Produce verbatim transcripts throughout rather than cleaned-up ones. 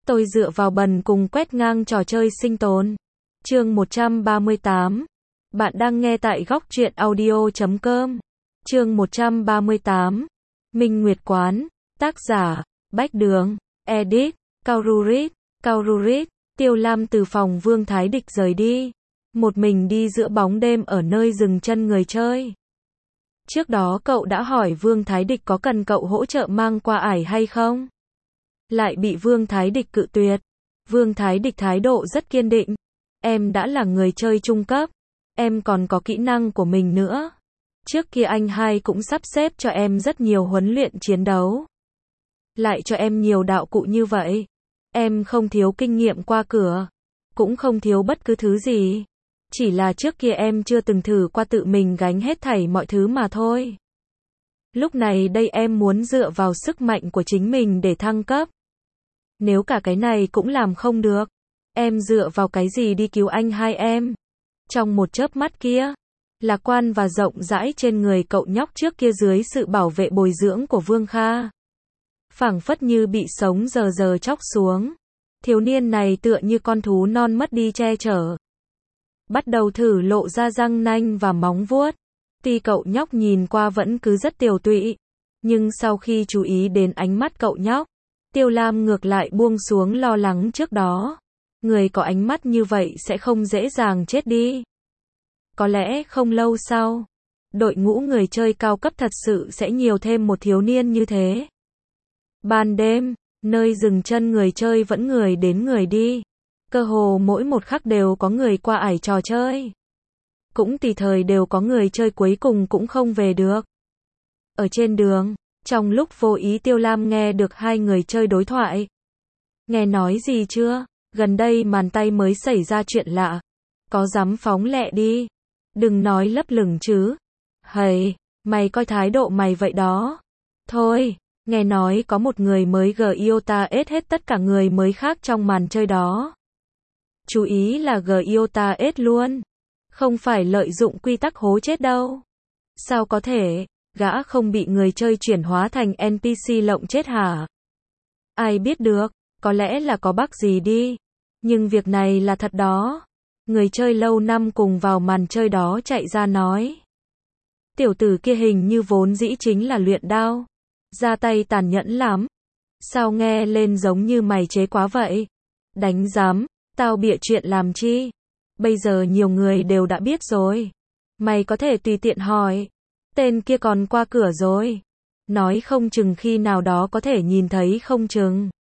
Tôi dựa vào bần cùng quét ngang trò chơi sinh tồn. Chương một trăm ba mươi tám. Bạn đang nghe tại góc truyện audio chấm com. Chương một trăm ba mươi tám. Minh Nguyệt Quán. Tác giả, Bách Đường. Edit, Kaururit. Kaururit. Tiêu Lam từ phòng Vương Thái Địch rời đi. Một mình đi giữa bóng đêm ở nơi dừng chân người chơi. Trước đó cậu đã hỏi Vương Thái Địch có cần cậu hỗ trợ mang qua ải hay không? Lại bị Vương Thái Địch cự tuyệt. Vương Thái Địch thái độ rất kiên định. Em đã là người chơi trung cấp. Em còn có kỹ năng của mình nữa. Trước kia anh hai cũng sắp xếp cho em rất nhiều huấn luyện chiến đấu. Lại cho em nhiều đạo cụ như vậy. Em không thiếu kinh nghiệm qua cửa. Cũng không thiếu bất cứ thứ gì. Chỉ là trước kia em chưa từng thử qua tự mình gánh hết thảy mọi thứ mà thôi. Lúc này đây em muốn dựa vào sức mạnh của chính mình để thăng cấp. Nếu cả cái này cũng làm không được, em dựa vào cái gì đi cứu anh hai em? Trong một chớp mắt kia, lạc quan và rộng rãi trên người cậu nhóc trước kia dưới sự bảo vệ bồi dưỡng của Vương Kha. Phảng phất như bị sống giờ giờ chóc xuống. Thiếu niên này tựa như con thú non mất đi che chở. Bắt đầu thử lộ ra răng nanh và móng vuốt. Tuy cậu nhóc nhìn qua vẫn cứ rất tiều tụy, nhưng sau khi chú ý đến ánh mắt cậu nhóc, Tiêu Lam ngược lại buông xuống lo lắng trước đó. Người có ánh mắt như vậy sẽ không dễ dàng chết đi. Có lẽ không lâu sau, đội ngũ người chơi cao cấp thật sự sẽ nhiều thêm một thiếu niên như thế. Ban đêm, nơi dừng chân người chơi vẫn người đến người đi. Cơ hồ mỗi một khắc đều có người qua ải trò chơi. Cũng tùy thời đều có người chơi cuối cùng cũng không về được. Ở trên đường, trong lúc vô ý Tiêu Lam nghe được hai người chơi đối thoại. Nghe nói gì chưa? Gần đây màn tay mới xảy ra chuyện lạ. Có dám phóng lẹ đi. Đừng nói lấp lửng chứ. Hầy, mày coi thái độ mày vậy đó. Thôi, nghe nói có một người mới Giota ết hết tất cả người mới khác trong màn chơi đó. Chú ý là Giota ết luôn. Không phải lợi dụng quy tắc hố chết đâu. Sao có thể, gã không bị người chơi chuyển hóa thành en pê xê lộng chết hả? Ai biết được, có lẽ là có bug gì đi. Nhưng việc này là thật đó. Người chơi lâu năm cùng vào màn chơi đó chạy ra nói. Tiểu tử kia hình như vốn dĩ chính là luyện đao. Ra tay tàn nhẫn lắm. Sao nghe lên giống như mày chế quá vậy? Đánh giám, tao bịa chuyện làm chi? Bây giờ nhiều người đều đã biết rồi. Mày có thể tùy tiện hỏi. Tên kia còn qua cửa rồi. Nói không chừng khi nào đó có thể nhìn thấy không chừng.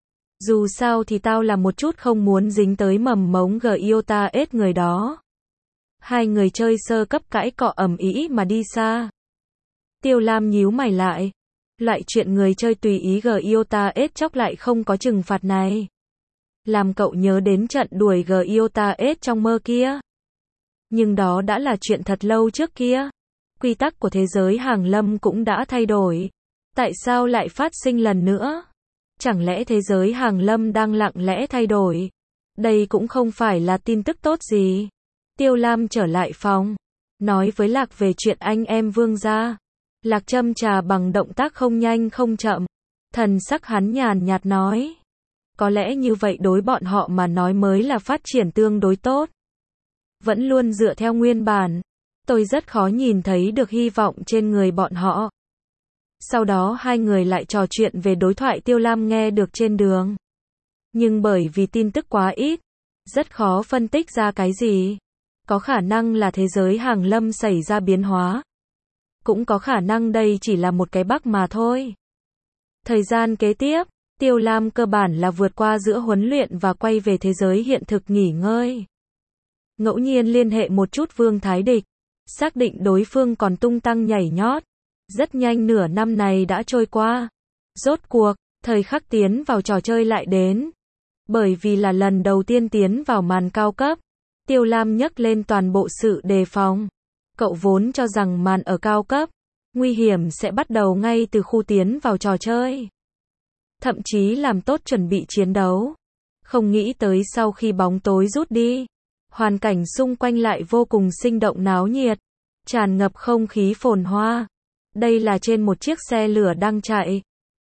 Dù sao thì tao là một chút không muốn dính tới mầm mống Giota ết người đó. Hai người chơi sơ cấp cãi cọ ầm ĩ mà đi xa. Tiêu Lam nhíu mày lại. Loại chuyện người chơi tùy ý Giota ết chóc lại không có trừng phạt này. Làm cậu nhớ đến trận đuổi Giota ết trong mơ kia. Nhưng đó đã là chuyện thật lâu trước kia. Quy tắc của thế giới hàng lâm cũng đã thay đổi. Tại sao lại phát sinh lần nữa? Chẳng lẽ thế giới hàng lâm đang lặng lẽ thay đổi? Đây cũng không phải là tin tức tốt gì. Tiêu Lam trở lại phòng. Nói với Lạc về chuyện anh em Vương gia. Lạc châm trà bằng động tác không nhanh không chậm. Thần sắc hắn nhàn nhạt nói. Có lẽ như vậy đối bọn họ mà nói mới là phát triển tương đối tốt. Vẫn luôn dựa theo nguyên bản. Tôi rất khó nhìn thấy được hy vọng trên người bọn họ. Sau đó hai người lại trò chuyện về đối thoại Tiêu Lam nghe được trên đường. Nhưng bởi vì tin tức quá ít, rất khó phân tích ra cái gì. Có khả năng là thế giới hàng lâm xảy ra biến hóa. Cũng có khả năng đây chỉ là một cái bug mà thôi. Thời gian kế tiếp, Tiêu Lam cơ bản là vượt qua giữa huấn luyện và quay về thế giới hiện thực nghỉ ngơi. Ngẫu nhiên liên hệ một chút Vương Thái Địch. Xác định đối phương còn tung tăng nhảy nhót. Rất nhanh nửa năm này đã trôi qua. Rốt cuộc, thời khắc tiến vào trò chơi lại đến. Bởi vì là lần đầu tiên tiến vào màn cao cấp, Tiêu Lam nhấc lên toàn bộ sự đề phòng. Cậu vốn cho rằng màn ở cao cấp, nguy hiểm sẽ bắt đầu ngay từ khu tiến vào trò chơi. Thậm chí làm tốt chuẩn bị chiến đấu. Không nghĩ tới sau khi bóng tối rút đi, hoàn cảnh xung quanh lại vô cùng sinh động náo nhiệt, tràn ngập không khí phồn hoa. Đây là trên một chiếc xe lửa đang chạy.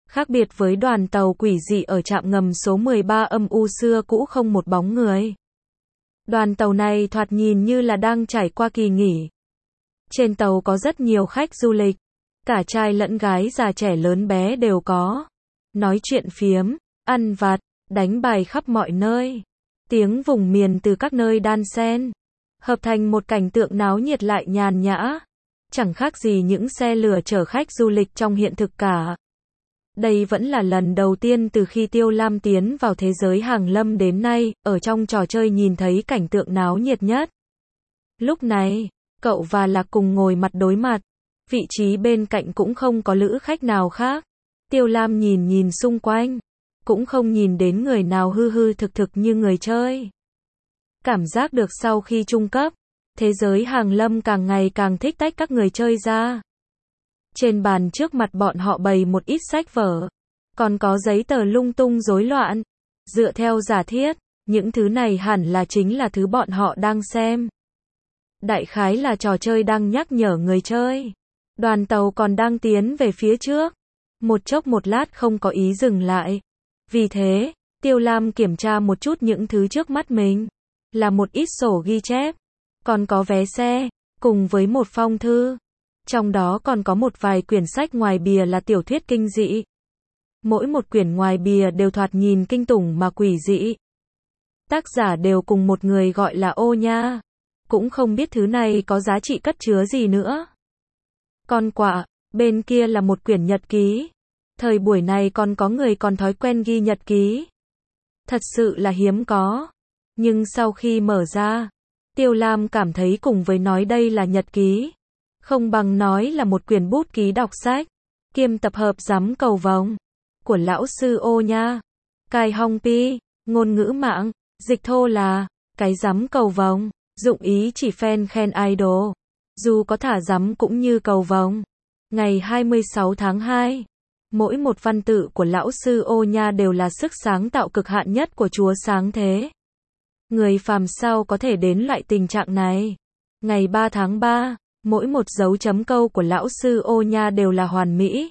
Khác biệt với đoàn tàu quỷ dị ở trạm ngầm số mười ba âm u xưa cũ không một bóng người. Đoàn tàu này thoạt nhìn như là đang trải qua kỳ nghỉ. Trên tàu có rất nhiều khách du lịch. Cả trai lẫn gái, già trẻ lớn bé đều có. Nói chuyện phiếm, ăn vặt, đánh bài khắp mọi nơi. Tiếng vùng miền từ các nơi đan xen, hợp thành một cảnh tượng náo nhiệt lại nhàn nhã. Chẳng khác gì những xe lửa chở khách du lịch trong hiện thực cả. Đây vẫn là lần đầu tiên từ khi Tiêu Lam tiến vào thế giới hàng lâm đến nay, ở trong trò chơi nhìn thấy cảnh tượng náo nhiệt nhất. Lúc này, cậu và Lạc cùng ngồi mặt đối mặt. Vị trí bên cạnh cũng không có lữ khách nào khác. Tiêu Lam nhìn nhìn xung quanh, cũng không nhìn đến người nào hư hư thực thực như người chơi. Cảm giác được sau khi trung cấp, thế giới hàng lâm càng ngày càng thích tách các người chơi ra. Trên bàn trước mặt bọn họ bày một ít sách vở, còn có giấy tờ lung tung rối loạn. Dựa theo giả thiết, những thứ này hẳn là chính là thứ bọn họ đang xem. Đại khái là trò chơi đang nhắc nhở người chơi. Đoàn tàu còn đang tiến về phía trước. Một chốc một lát không có ý dừng lại. Vì thế, Tiêu Lam kiểm tra một chút những thứ trước mắt mình. Là một ít sổ ghi chép. Còn có vé xe, cùng với một phong thư. Trong đó còn có một vài quyển sách ngoài bìa là tiểu thuyết kinh dị. Mỗi một quyển ngoài bìa đều thoạt nhìn kinh tủng mà quỷ dị. Tác giả đều cùng một người gọi là Ô Nha. Cũng không biết thứ này có giá trị cất chứa gì nữa. Con quạ, bên kia là một quyển nhật ký. Thời buổi này còn có người còn thói quen ghi nhật ký. Thật sự là hiếm có. Nhưng sau khi mở ra, Tiêu Lam cảm thấy cùng với nói đây là nhật ký, không bằng nói là một quyển bút ký đọc sách, kiêm tập hợp giám cầu vồng, của lão sư Ô Nha. Cai Hong Pi, ngôn ngữ mạng, dịch thô là, cái giám cầu vồng, dụng ý chỉ fan khen idol. Dù có thả giám cũng như cầu vồng. Ngày hai mươi sáu tháng hai, mỗi một văn tự của lão sư Ô Nha đều là sức sáng tạo cực hạn nhất của Chúa Sáng Thế. Người phàm sao có thể đến loại tình trạng này. Ngày ba tháng ba, mỗi một dấu chấm câu của lão sư Ô Nha đều là hoàn mỹ.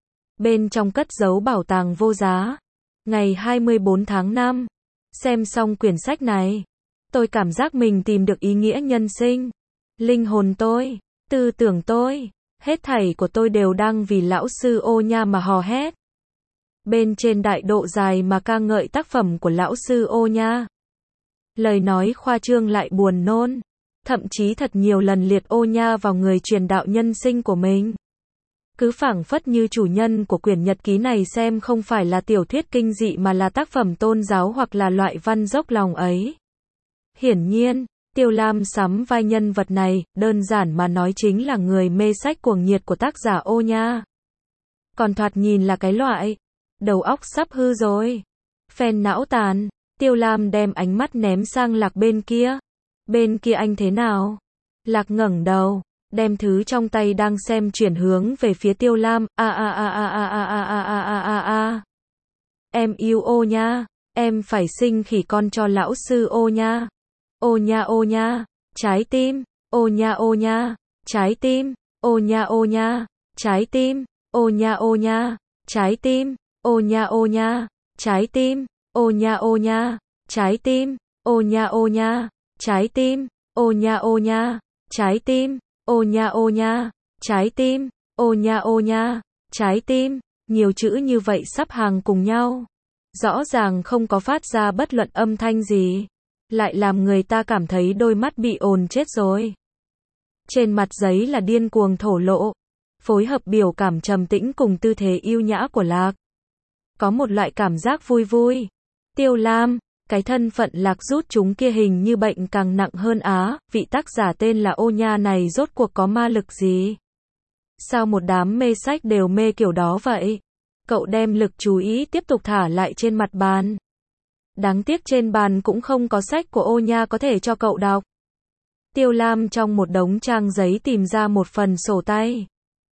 Bên trong cất giấu bảo tàng vô giá. Ngày hai mươi bốn tháng năm, xem xong quyển sách này, tôi cảm giác mình tìm được ý nghĩa nhân sinh. Linh hồn tôi, tư tưởng tôi, hết thảy của tôi đều đang vì lão sư Ô Nha mà hò hét. Bên trên đại độ dài mà ca ngợi tác phẩm của lão sư Ô Nha. Lời nói khoa trương lại buồn nôn. Thậm chí thật nhiều lần liệt Ô Nha vào người truyền đạo nhân sinh của mình. Cứ phảng phất như chủ nhân của quyển nhật ký này xem không phải là tiểu thuyết kinh dị mà là tác phẩm tôn giáo hoặc là loại văn dốc lòng ấy. Hiển nhiên, Tiêu Lam sắm vai nhân vật này, đơn giản mà nói chính là người mê sách cuồng nhiệt của tác giả Ô Nha. Còn thoạt nhìn là cái loại, đầu óc sắp hư rồi. Phen não tàn, Tiêu Lam đem ánh mắt ném sang Lạc bên kia. Bên kia anh thế nào? Lạc ngẩng đầu, đem thứ trong tay đang xem chuyển hướng về phía Tiêu Lam. A a a a a a a a a a a a. Em yêu Ô Nha, em phải sinh khỉ con cho lão sư Ô Nha. Ô Nha Ô Nha, trái tim, Ô Nha Ô Nha, trái tim, Ô Nha Ô Nha, trái tim, Ô Nha Ô Nha, trái tim, Ô Nha Ô Nha, trái tim, Ô Nha Ô Nha, trái tim, Ô Nha Ô Nha, trái tim, Ô Nha Ô Nha, trái tim, Ô Nha Ô Nha, trái tim, Ô Nha Ô Nha, trái tim, nhiều chữ như vậy sắp hàng cùng nhau. Rõ ràng không có phát ra bất luận âm thanh gì. Lại làm người ta cảm thấy đôi mắt bị ồn chết rồi. Trên mặt giấy là điên cuồng thổ lộ, phối hợp biểu cảm trầm tĩnh cùng tư thế yêu nhã của Lạc. Có một loại cảm giác vui vui. Tiêu Lam, cái thân phận Lạc rút chúng kia hình như bệnh càng nặng hơn á, vị tác giả tên là Ô Nha này rốt cuộc có ma lực gì? Sao một đám mê sách đều mê kiểu đó vậy? Cậu đem lực chú ý tiếp tục thả lại trên mặt bàn. Đáng tiếc trên bàn cũng không có sách của Ô Nha có thể cho cậu đọc. Tiêu Lam trong một đống trang giấy tìm ra một phần sổ tay.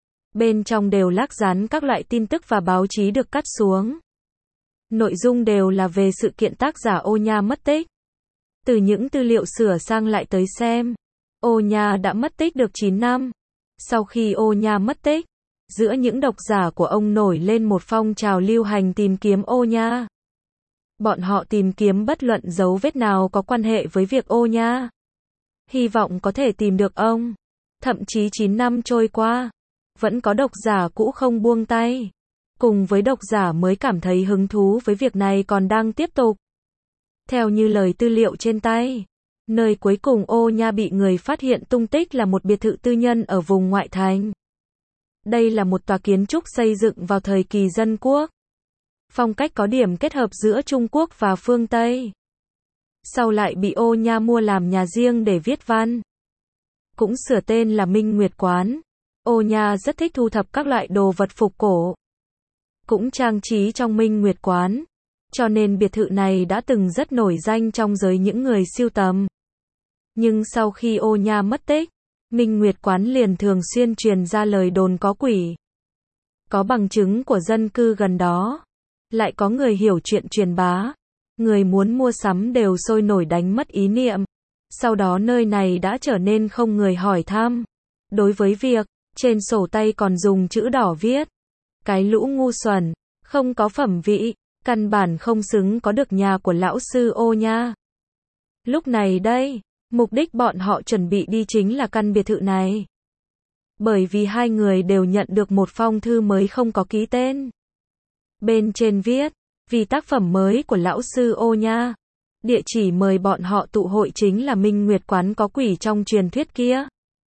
Bên trong đều lác dán các loại tin tức và báo chí được cắt xuống. Nội dung đều là về sự kiện tác giả Ô Nha mất tích. Từ những tư liệu sửa sang lại tới xem, Ô Nha đã mất tích được chín năm. Sau khi Ô Nha mất tích, giữa những độc giả của ông nổi lên một phong trào lưu hành tìm kiếm Ô Nha. Bọn họ tìm kiếm bất luận dấu vết nào có quan hệ với việc Ô Nha. Hy vọng có thể tìm được ông. Thậm chí chín năm trôi qua, vẫn có độc giả cũ không buông tay. Cùng với độc giả mới cảm thấy hứng thú với việc này còn đang tiếp tục. Theo như lời tư liệu trên tay, nơi cuối cùng Ô Nha bị người phát hiện tung tích là một biệt thự tư nhân ở vùng ngoại thành. Đây là một tòa kiến trúc xây dựng vào thời kỳ dân quốc. Phong cách có điểm kết hợp giữa Trung Quốc và phương Tây. Sau lại bị Ô Nha mua làm nhà riêng để viết văn. Cũng sửa tên là Minh Nguyệt Quán. Ô Nha rất thích thu thập các loại đồ vật phục cổ. Cũng trang trí trong Minh Nguyệt Quán. Cho nên biệt thự này đã từng rất nổi danh trong giới những người sưu tầm. Nhưng sau khi Ô Nha mất tích, Minh Nguyệt Quán liền thường xuyên truyền ra lời đồn có quỷ. Có bằng chứng của dân cư gần đó. Lại có người hiểu chuyện truyền bá. Người muốn mua sắm đều sôi nổi đánh mất ý niệm. Sau đó nơi này đã trở nên không người hỏi thăm. Đối với việc, trên sổ tay còn dùng chữ đỏ viết. Cái lũ ngu xuẩn, không có phẩm vị, căn bản không xứng có được nhà của lão sư Ô Nha. Lúc này đây, mục đích bọn họ chuẩn bị đi chính là căn biệt thự này. Bởi vì hai người đều nhận được một phong thư mới không có ký tên. Bên trên viết, vì tác phẩm mới của lão sư Ô Nha. Địa chỉ mời bọn họ tụ hội chính là Minh Nguyệt Quán có quỷ trong truyền thuyết kia.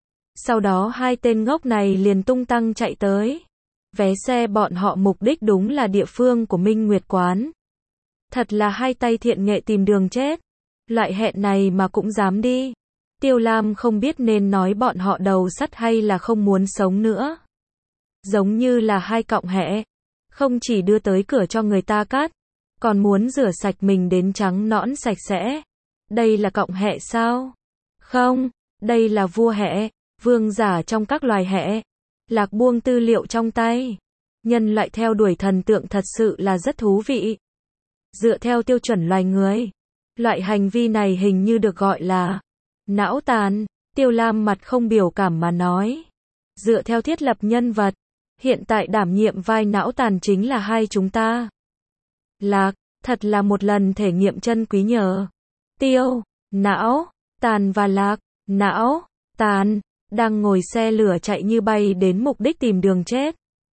Sau đó hai tên ngốc này liền tung tăng chạy tới. Vé xe bọn họ mục đích đúng là địa phương của Minh Nguyệt Quán. Thật là hai tay thiện nghệ tìm đường chết. Loại hẹn này mà cũng dám đi. Tiêu Lam không biết nên nói bọn họ đầu sắt hay là không muốn sống nữa. Giống như là hai cọng hẹ. Không chỉ đưa tới cửa cho người ta cắt, còn muốn rửa sạch mình đến trắng nõn sạch sẽ. Đây là cọng hẹ sao? Không, đây là vua hẹ, vương giả trong các loài hẹ. Lạc buông tư liệu trong tay. Nhân loại theo đuổi thần tượng thật sự là rất thú vị. Dựa theo tiêu chuẩn loài người, loại hành vi này hình như được gọi là não tàn. Tiêu Lam mặt không biểu cảm mà nói. Dựa theo thiết lập nhân vật, hiện tại đảm nhiệm vai não tàn chính là hai chúng ta. Lạc, thật là một lần thể nghiệm chân quý nhờ. Tiêu, não, tàn và lạc, não, tàn, đang ngồi xe lửa chạy như bay đến mục đích tìm đường chết.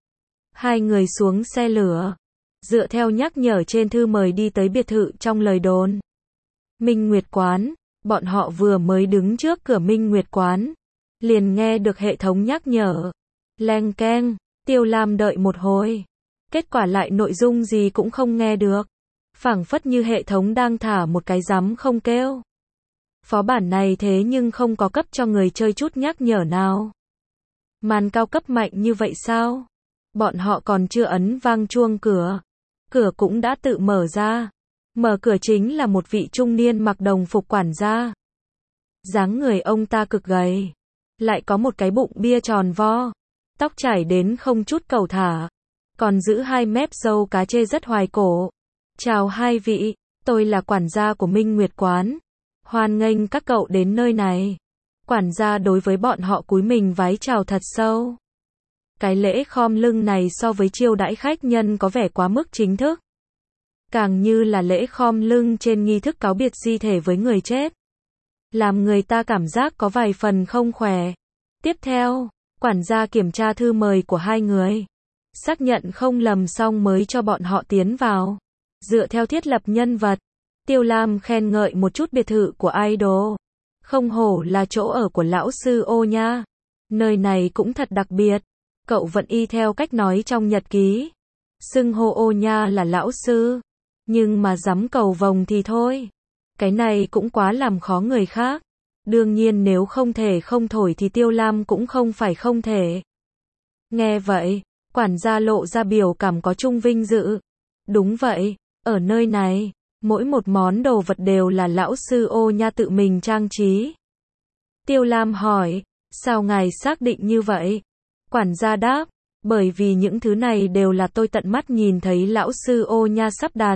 Hai người xuống xe lửa, dựa theo nhắc nhở trên thư mời đi tới biệt thự trong lời đồn. Minh Nguyệt Quán, bọn họ vừa mới đứng trước cửa Minh Nguyệt Quán, liền nghe được hệ thống nhắc nhở. Leng keng, Tiêu Lam đợi một hồi. Kết quả lại nội dung gì cũng không nghe được. Phảng phất như hệ thống đang thả một cái rắm không kêu. Phó bản này thế nhưng không có cấp cho người chơi chút nhắc nhở nào. Màn cao cấp mạnh như vậy sao? Bọn họ còn chưa ấn vang chuông cửa. Cửa cũng đã tự mở ra. Mở cửa chính là một vị trung niên mặc đồng phục quản gia. Dáng người ông ta cực gầy. Lại có một cái bụng bia tròn vo. Tóc chảy đến không chút cầu thả. Còn giữ hai mép râu cá chê rất hoài cổ. Chào hai vị, tôi là quản gia của Minh Nguyệt Quán. Hoan nghênh các cậu đến nơi này. Quản gia đối với bọn họ cúi mình vái chào thật sâu. Cái lễ khom lưng này so với chiêu đãi khách nhân có vẻ quá mức chính thức. Càng như là lễ khom lưng trên nghi thức cáo biệt di thể với người chết. Làm người ta cảm giác có vài phần không khỏe. Tiếp theo, quản gia kiểm tra thư mời của hai người. Xác nhận không lầm xong mới cho bọn họ tiến vào. Dựa theo thiết lập nhân vật, Tiêu Lam khen ngợi một chút biệt thự của idol. Không hổ là chỗ ở của lão sư Ô Nha. Nơi này cũng thật đặc biệt. Cậu vẫn y theo cách nói trong nhật ký. Xưng hô Ô Nha là lão sư. Nhưng mà dám cầu vồng thì thôi. Cái này cũng quá làm khó người khác. Đương nhiên nếu không thể không thổi thì Tiêu Lam cũng không phải không thể. Nghe vậy, quản gia lộ ra biểu cảm có chung vinh dự. Đúng vậy, ở nơi này, mỗi một món đồ vật đều là lão sư Ô Nha tự mình trang trí. Tiêu Lam hỏi, sao ngài xác định như vậy? Quản gia đáp, bởi vì những thứ này đều là tôi tận mắt nhìn thấy lão sư Ô Nha sắp đặt.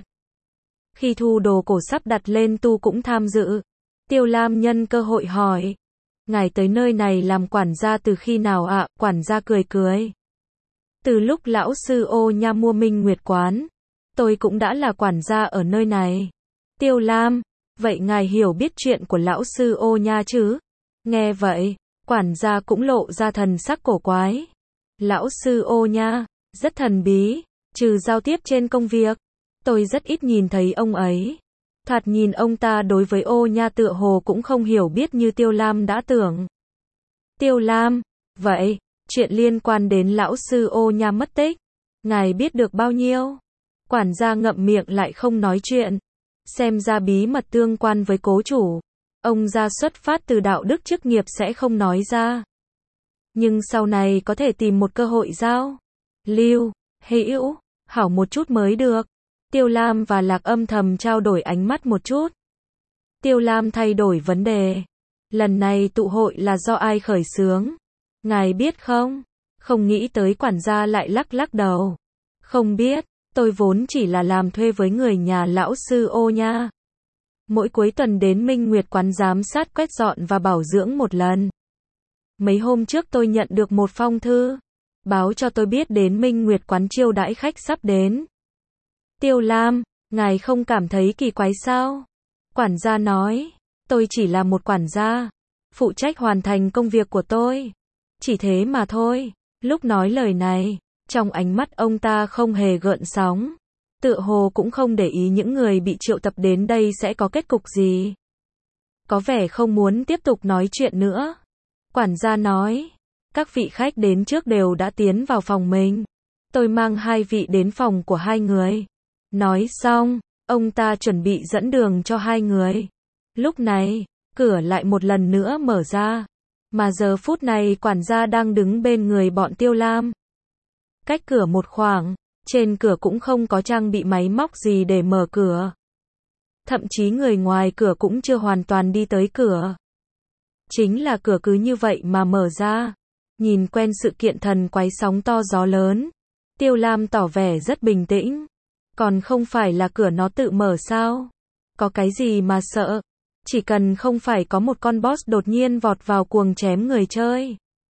Khi thu đồ cổ sắp đặt lên tu cũng tham dự. Tiêu Lam nhân cơ hội hỏi, ngài tới nơi này làm quản gia từ khi nào ạ? Quản gia cười cười. Từ lúc lão sư Ô Nha mua Minh Nguyệt quán, tôi cũng đã là quản gia ở nơi này. Tiêu Lam, vậy ngài hiểu biết chuyện của lão sư Ô Nha chứ? Nghe vậy, quản gia cũng lộ ra thần sắc cổ quái. Lão sư Ô Nha, rất thần bí, trừ giao tiếp trên công việc, tôi rất ít nhìn thấy ông ấy. Thoạt nhìn ông ta đối với Ô Nha tựa hồ cũng không hiểu biết như Tiêu Lam đã tưởng. Tiêu Lam, vậy, chuyện liên quan đến lão sư Ô Nha mất tích, ngài biết được bao nhiêu? Quản gia ngậm miệng lại không nói chuyện. Xem ra bí mật tương quan với cố chủ, ông ra xuất phát từ đạo đức chức nghiệp sẽ không nói ra. Nhưng sau này có thể tìm một cơ hội giao lưu, hữu hảo một chút mới được. Tiêu Lam và Lạc Âm thầm trao đổi ánh mắt một chút. Tiêu Lam thay đổi vấn đề. Lần này tụ hội là do ai khởi xướng? Ngài biết không? Không nghĩ tới quản gia lại lắc lắc đầu. Không biết, tôi vốn chỉ là làm thuê với người nhà lão sư Ô Nha. Mỗi cuối tuần đến Minh Nguyệt quán giám sát quét dọn và bảo dưỡng một lần. Mấy hôm trước tôi nhận được một phong thư, báo cho tôi biết đến Minh Nguyệt quán chiêu đãi khách sắp đến. Tiêu Lam, ngài không cảm thấy kỳ quái sao? Quản gia nói, tôi chỉ là một quản gia, phụ trách hoàn thành công việc của tôi. Chỉ thế mà thôi. Lúc nói lời này, trong ánh mắt ông ta không hề gợn sóng, tựa hồ cũng không để ý những người bị triệu tập đến đây sẽ có kết cục gì. Có vẻ không muốn tiếp tục nói chuyện nữa. Quản gia nói, các vị khách đến trước đều đã tiến vào phòng mình. Tôi mang hai vị đến phòng của hai người. Nói xong, ông ta chuẩn bị dẫn đường cho hai người. Lúc này, cửa lại một lần nữa mở ra. Mà giờ phút này quản gia đang đứng bên người bọn Tiêu Lam. Cách cửa một khoảng, trên cửa cũng không có trang bị máy móc gì để mở cửa. Thậm chí người ngoài cửa cũng chưa hoàn toàn đi tới cửa. Chính là cửa cứ như vậy mà mở ra. Nhìn quen sự kiện thần quái sóng to gió lớn, Tiêu Lam tỏ vẻ rất bình tĩnh. Còn không phải là cửa nó tự mở sao? Có cái gì mà sợ? Chỉ cần không phải có một con boss đột nhiên vọt vào cuồng chém người chơi.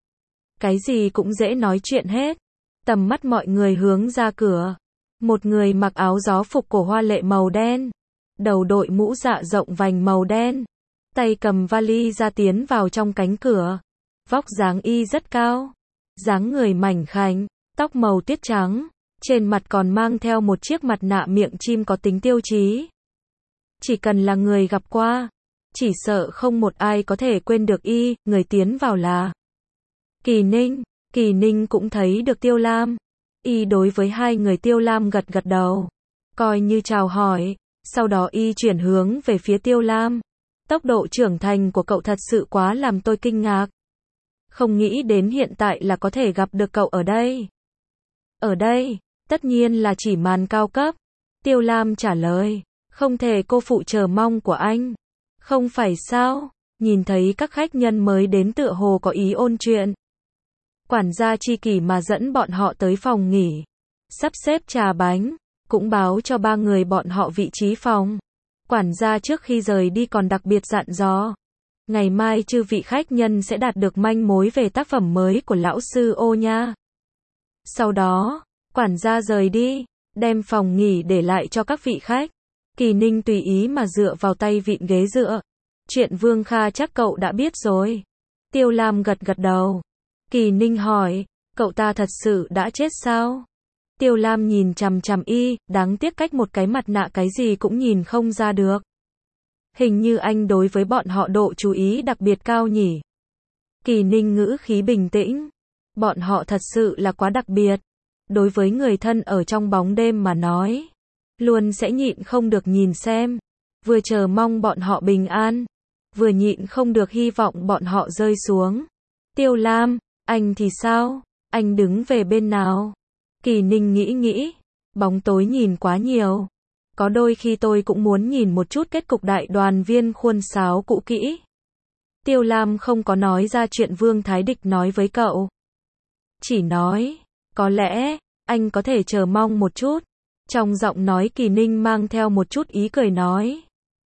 Cái gì cũng dễ nói chuyện hết. Tầm mắt mọi người hướng ra cửa. Một người mặc áo gió phục cổ hoa lệ màu đen. Đầu đội mũ dạ rộng vành màu đen. Tay cầm vali ra tiến vào trong cánh cửa. Vóc dáng y rất cao. Dáng người mảnh khảnh, tóc màu tuyết trắng. Trên mặt còn mang theo một chiếc mặt nạ miệng chim có tính tiêu chí. Chỉ cần là người gặp qua, chỉ sợ không một ai có thể quên được y. Người tiến vào là Kỳ Ninh. Kỳ Ninh cũng thấy được Tiêu Lam. Y đối với hai người Tiêu Lam gật gật đầu, coi như chào hỏi. Sau đó y chuyển hướng về phía Tiêu Lam. Tốc độ trưởng thành của cậu thật sự quá làm tôi kinh ngạc. Không nghĩ đến hiện tại là có thể gặp được cậu ở đây. Ở đây, tất nhiên là chỉ màn cao cấp. Tiêu Lam trả lời, không thể cô phụ chờ mong của anh. Không phải sao? Nhìn thấy các khách nhân mới đến tựa hồ có ý ôn chuyện. Quản gia chi kỷ mà dẫn bọn họ tới phòng nghỉ. Sắp xếp trà bánh, cũng báo cho ba người bọn họ vị trí phòng. Quản gia trước khi rời đi còn đặc biệt dặn dò. Ngày mai chư vị khách nhân sẽ đạt được manh mối về tác phẩm mới của lão sư Ô Nha. Sau đó, quản gia rời đi, đem phòng nghỉ để lại cho các vị khách. Kỳ Ninh tùy ý mà dựa vào tay vịn ghế dựa. Chuyện Vương Kha chắc cậu đã biết rồi. Tiêu Lam gật gật đầu. Kỳ Ninh hỏi, cậu ta thật sự đã chết sao? Tiêu Lam nhìn chằm chằm y, đáng tiếc cách một cái mặt nạ cái gì cũng nhìn không ra được. Hình như anh đối với bọn họ độ chú ý đặc biệt cao nhỉ? Kỳ Ninh ngữ khí bình tĩnh. Bọn họ thật sự là quá đặc biệt. Đối với người thân ở trong bóng đêm mà nói, luôn sẽ nhịn không được nhìn xem. Vừa chờ mong bọn họ bình an, vừa nhịn không được hy vọng bọn họ rơi xuống. Tiêu Lam, anh thì sao? Anh đứng về bên nào? Kỳ Ninh nghĩ nghĩ. Bóng tối nhìn quá nhiều. Có đôi khi tôi cũng muốn nhìn một chút kết cục đại đoàn viên khuôn sáo cũ kỹ. Tiêu Lam không có nói ra chuyện Vương Thái Địch nói với cậu. Chỉ nói, có lẽ, anh có thể chờ mong một chút. Trong giọng nói Kỳ Ninh mang theo một chút ý cười nói.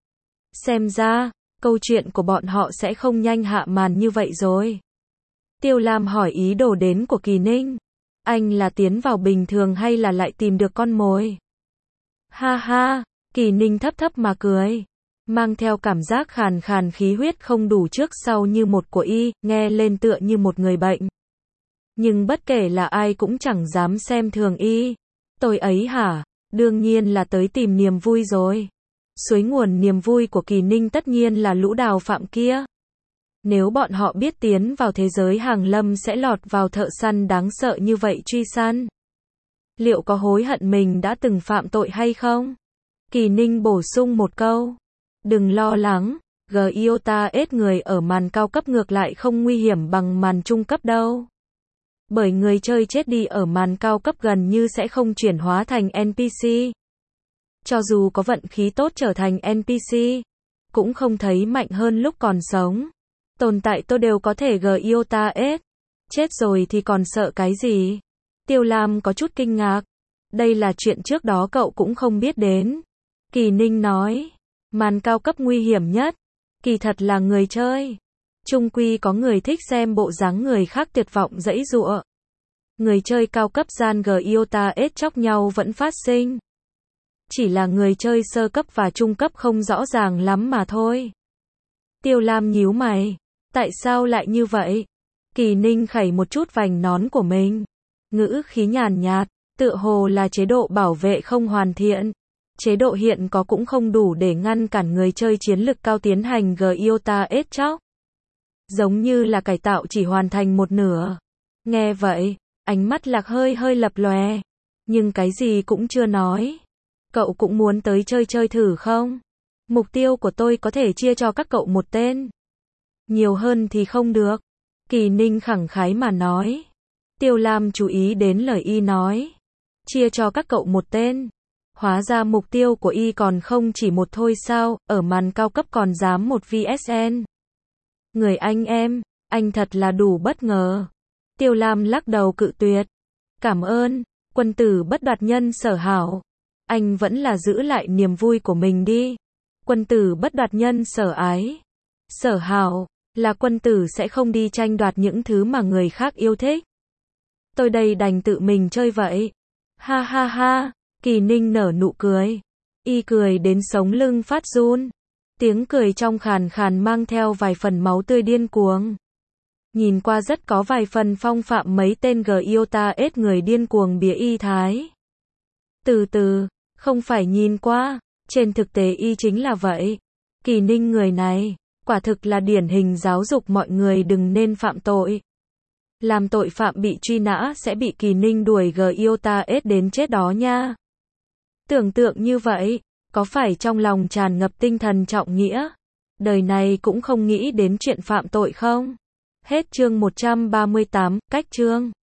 Xem ra, câu chuyện của bọn họ sẽ không nhanh hạ màn như vậy rồi. Tiêu Lam hỏi ý đồ đến của Kỳ Ninh. Anh là tiến vào bình thường hay là lại tìm được con mồi? Ha ha, Kỳ Ninh thấp thấp mà cười, mang theo cảm giác khàn khàn khí huyết không đủ trước sau như một của y, nghe lên tựa như một người bệnh. Nhưng bất kể là ai cũng chẳng dám xem thường y. Tôi ấy hả? Đương nhiên là tới tìm niềm vui rồi. Suối nguồn niềm vui của Kỳ Ninh tất nhiên là lũ đào phạm kia. Nếu bọn họ biết tiến vào thế giới hàng lâm sẽ lọt vào thợ săn đáng sợ như vậy truy săn, liệu có hối hận mình đã từng phạm tội hay không? Kỳ Ninh bổ sung một câu. Đừng lo lắng, Giota S người ở màn cao cấp ngược lại không nguy hiểm bằng màn trung cấp đâu. Bởi người chơi chết đi ở màn cao cấp gần như sẽ không chuyển hóa thành en pê xê. Cho dù có vận khí tốt trở thành en pê xê, cũng không thấy mạnh hơn lúc còn sống. Tồn tại tôi đều có thể Giota S. Chết rồi thì còn sợ cái gì? Tiêu Lam có chút kinh ngạc. Đây là chuyện trước đó cậu cũng không biết đến. Kỳ Ninh nói. Màn cao cấp nguy hiểm nhất. Kỳ thật là người chơi. Chung quy có người thích xem bộ dáng người khác tuyệt vọng giãy giụa. Người chơi cao cấp gian Giota S chóc nhau vẫn phát sinh. Chỉ là người chơi sơ cấp và trung cấp không rõ ràng lắm mà thôi. Tiêu Lam nhíu mày. Tại sao lại như vậy? Kỳ Ninh khẩy một chút vành nón của mình. Ngữ khí nhàn nhạt, tựa hồ là chế độ bảo vệ không hoàn thiện. Chế độ hiện có cũng không đủ để ngăn cản người chơi chiến lực cao tiến hành Giota S chóc. Giống như là cải tạo chỉ hoàn thành một nửa. Nghe vậy, ánh mắt Lạc hơi hơi lập lòe. Nhưng cái gì cũng chưa nói. Cậu cũng muốn tới chơi chơi thử không? Mục tiêu của tôi có thể chia cho các cậu một tên. Nhiều hơn thì không được. Kỳ Ninh khẳng khái mà nói. Tiêu Lam chú ý đến lời y nói. Chia cho các cậu một tên. Hóa ra mục tiêu của y còn không chỉ một thôi sao, ở màn cao cấp còn dám một vs en. Người anh em, anh thật là đủ bất ngờ. Tiêu Lam lắc đầu cự tuyệt. Cảm ơn, quân tử bất đoạt nhân sở hảo. Anh vẫn là giữ lại niềm vui của mình đi. Quân tử bất đoạt nhân sở ái. Sở hảo, là quân tử sẽ không đi tranh đoạt những thứ mà người khác yêu thích. Tôi đây đành tự mình chơi vậy. Ha ha ha, Kỳ Ninh nở nụ cười. Y cười đến sống lưng phát run. Tiếng cười trong khàn khàn mang theo vài phần máu tươi điên cuồng. Nhìn qua rất có vài phần phong phạm mấy tên Giota S người điên cuồng bía y thái. Từ từ, không phải nhìn qua, trên thực tế y chính là vậy. Kỳ Ninh người này, quả thực là điển hình giáo dục mọi người đừng nên phạm tội. Làm tội phạm bị truy nã sẽ bị Kỳ Ninh đuổi Giota S đến chết đó nha. Tưởng tượng như vậy, có phải trong lòng tràn ngập tinh thần trọng nghĩa? Đời này cũng không nghĩ đến chuyện phạm tội không? Hết chương một trăm ba mươi tám, cách chương.